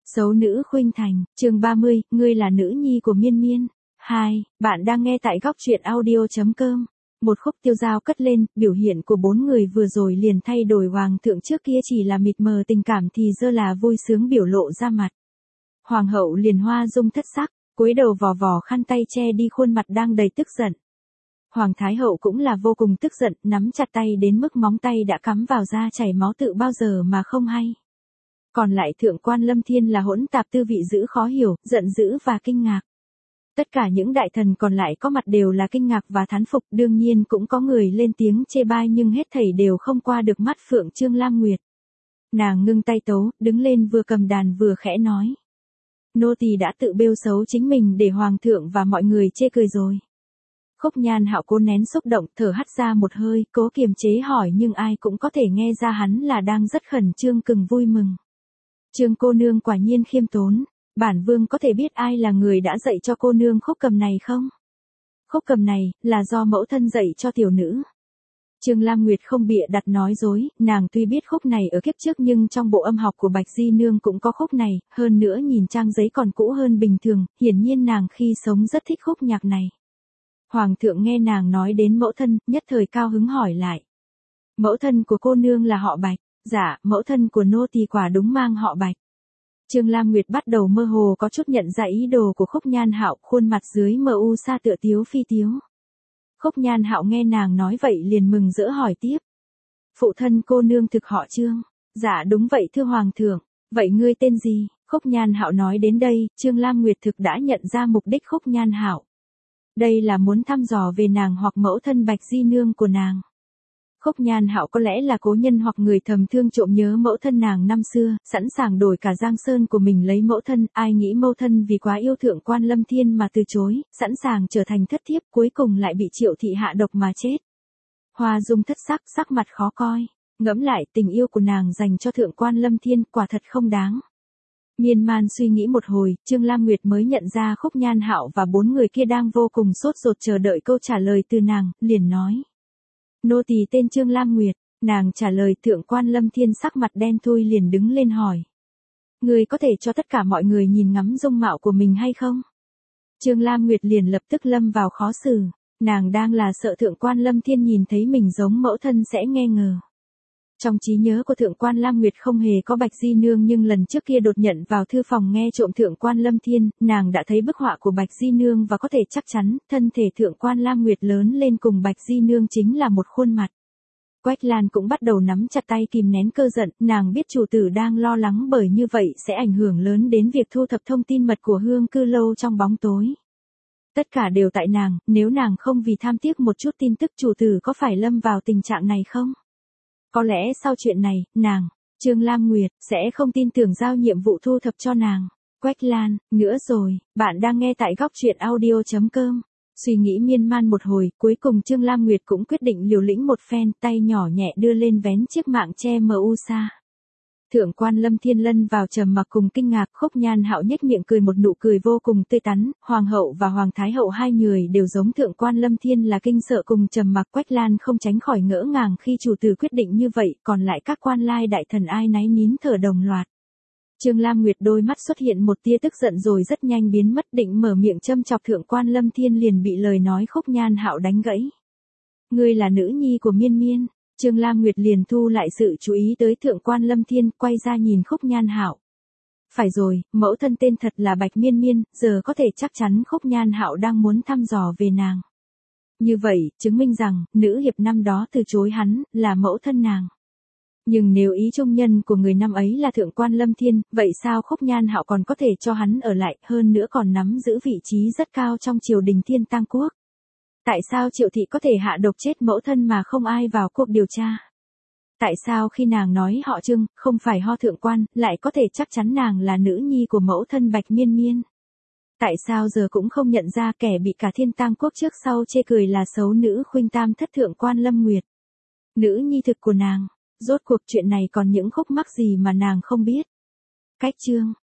Xấu nữ khuynh thành, chương 30, ngươi là nữ nhi của Miên Miên. 2, bạn đang nghe tại góc truyện audio.com. Một khúc tiêu dao cất lên, biểu hiện của bốn người vừa rồi liền thay đổi. Hoàng thượng trước kia chỉ là mịt mờ tình cảm thì giờ là vui sướng biểu lộ ra mặt. Hoàng hậu liền hoa dung thất sắc, cúi đầu vò vò khăn tay che đi khuôn mặt đang đầy tức giận. Hoàng thái hậu cũng là vô cùng tức giận, nắm chặt tay đến mức móng tay đã cắm vào da chảy máu tự bao giờ mà không hay. Còn lại thượng quan Lâm Thiên là hỗn tạp tư vị giữ khó hiểu, giận dữ và kinh ngạc. Tất cả những đại thần còn lại có mặt đều là kinh ngạc và thán phục, đương nhiên cũng có người lên tiếng chê bai nhưng hết thảy đều không qua được mắt Phượng Trương Lam Nguyệt. Nàng ngưng tay tấu, đứng lên vừa cầm đàn vừa khẽ nói. Nô tỳ đã tự bêu xấu chính mình để hoàng thượng và mọi người chê cười rồi. Khúc Nhan Hạo cố nén xúc động, thở hắt ra một hơi, cố kiềm chế hỏi nhưng ai cũng có thể nghe ra hắn là đang rất khẩn trương cừng vui mừng. Trương cô nương quả nhiên khiêm tốn, bản vương có thể biết ai là người đã dạy cho cô nương khúc cầm này không? Khúc cầm này, là do mẫu thân dạy cho tiểu nữ. Trương Lam Nguyệt không bịa đặt nói dối, nàng tuy biết khúc này ở kiếp trước nhưng trong bộ âm học của Bạch Di Nương cũng có khúc này, hơn nữa nhìn trang giấy còn cũ hơn bình thường, hiển nhiên nàng khi sống rất thích khúc nhạc này. Hoàng thượng nghe nàng nói đến mẫu thân, nhất thời cao hứng hỏi lại. Mẫu thân của cô nương là họ Bạch. Dạ, mẫu thân của nô tỳ quả đúng mang họ Bạch. Trương Lam Nguyệt bắt đầu mơ hồ có chút nhận ra ý đồ của Khúc Nhan Hạo, khuôn mặt dưới mờ u sa tựa tiếu phi tiếu. Khúc Nhan Hạo nghe nàng nói vậy liền mừng rỡ hỏi tiếp. Phụ thân cô nương thực họ Trương. Dạ đúng vậy thưa hoàng thượng. Vậy ngươi tên gì? Khúc Nhan Hạo nói đến đây, Trương Lam Nguyệt thực đã nhận ra mục đích Khúc Nhan Hạo. Đây là muốn thăm dò về nàng hoặc mẫu thân Bạch Di Nương của nàng. Khúc Nhan Hạo có lẽ là cố nhân hoặc người thầm thương trộm nhớ mẫu thân nàng năm xưa, sẵn sàng đổi cả giang sơn của mình lấy mẫu thân, ai nghĩ mẫu thân vì quá yêu thượng quan Lâm Thiên mà từ chối, sẵn sàng trở thành thất thiếp, cuối cùng lại bị Triệu thị hạ độc mà chết. Hoa dung thất sắc, sắc mặt khó coi, ngẫm lại tình yêu của nàng dành cho thượng quan Lâm Thiên quả thật không đáng. Miên man suy nghĩ một hồi, Trương Lam Nguyệt mới nhận ra Khúc Nhan Hạo và bốn người kia đang vô cùng sốt ruột chờ đợi câu trả lời từ nàng, liền nói. Nô tỳ tên Trương Lam Nguyệt, nàng trả lời. Thượng quan Lâm Thiên sắc mặt đen thui liền đứng lên hỏi. Người có thể cho tất cả mọi người nhìn ngắm dung mạo của mình hay không? Trương Lam Nguyệt liền lập tức lâm vào khó xử, nàng đang là sợ thượng quan Lâm Thiên nhìn thấy mình giống mẫu thân sẽ nghi ngờ. Trong trí nhớ của thượng quan Lam Nguyệt không hề có Bạch Di Nương nhưng lần trước kia đột nhận vào thư phòng nghe trộm thượng quan Lâm Thiên, nàng đã thấy bức họa của Bạch Di Nương và có thể chắc chắn, thân thể thượng quan Lam Nguyệt lớn lên cùng Bạch Di Nương chính là một khuôn mặt. Quách Lan cũng bắt đầu nắm chặt tay kìm nén cơn giận, nàng biết chủ tử đang lo lắng bởi như vậy sẽ ảnh hưởng lớn đến việc thu thập thông tin mật của Hương Cư Lâu trong bóng tối. Tất cả đều tại nàng, nếu nàng không vì tham tiếc một chút tin tức chủ tử có phải lâm vào tình trạng này không? Có lẽ sau chuyện này, nàng, Trương Lam Nguyệt, sẽ không tin tưởng giao nhiệm vụ thu thập cho nàng. Quách Lan, nữa rồi, bạn đang nghe tại góc truyện audio.com. Suy nghĩ miên man một hồi, cuối cùng Trương Lam Nguyệt cũng quyết định liều lĩnh một phen, tay nhỏ nhẹ đưa lên vén chiếc mạng che mờ u sa. Thượng quan Lâm Thiên lân vào trầm mặc cùng kinh ngạc. Khúc Nhan Hạo nhếch miệng cười một nụ cười vô cùng tươi tắn, hoàng hậu và hoàng thái hậu hai người đều giống thượng quan Lâm Thiên là kinh sợ cùng trầm mặc. Quách Lan không tránh khỏi ngỡ ngàng khi chủ tử quyết định như vậy, còn lại các quan lai đại thần ai nấy nín thở đồng loạt. Trương Lam Nguyệt đôi mắt xuất hiện một tia tức giận rồi rất nhanh biến mất, định mở miệng châm chọc thượng quan Lâm Thiên liền bị lời nói Khúc Nhan Hạo đánh gãy. Ngươi là nữ nhi của Miên Miên. Trương Lam Nguyệt liền thu lại sự chú ý tới thượng quan Lâm Thiên, quay ra nhìn Khúc Nhan Hạo. Phải rồi, mẫu thân tên thật là Bạch Miên Miên, giờ có thể chắc chắn Khúc Nhan Hạo đang muốn thăm dò về nàng. Như vậy, chứng minh rằng, nữ hiệp năm đó từ chối hắn, là mẫu thân nàng. Nhưng nếu ý trung nhân của người năm ấy là thượng quan Lâm Thiên, vậy sao Khúc Nhan Hạo còn có thể cho hắn ở lại, hơn nữa còn nắm giữ vị trí rất cao trong triều đình Thiên Tang Quốc? Tại sao Triệu thị có thể hạ độc chết mẫu thân mà không ai vào cuộc điều tra? Tại sao khi nàng nói họ Trương, không phải ho thượng quan, lại có thể chắc chắn nàng là nữ nhi của mẫu thân Bạch Miên Miên? Tại sao giờ cũng không nhận ra kẻ bị cả Thiên Tang Quốc trước sau chê cười là xấu nữ khuynh tam thất thượng quan Lâm Nguyệt? Nữ nhi thực của nàng, rốt cuộc chuyện này còn những khúc mắc gì mà nàng không biết? Cách chương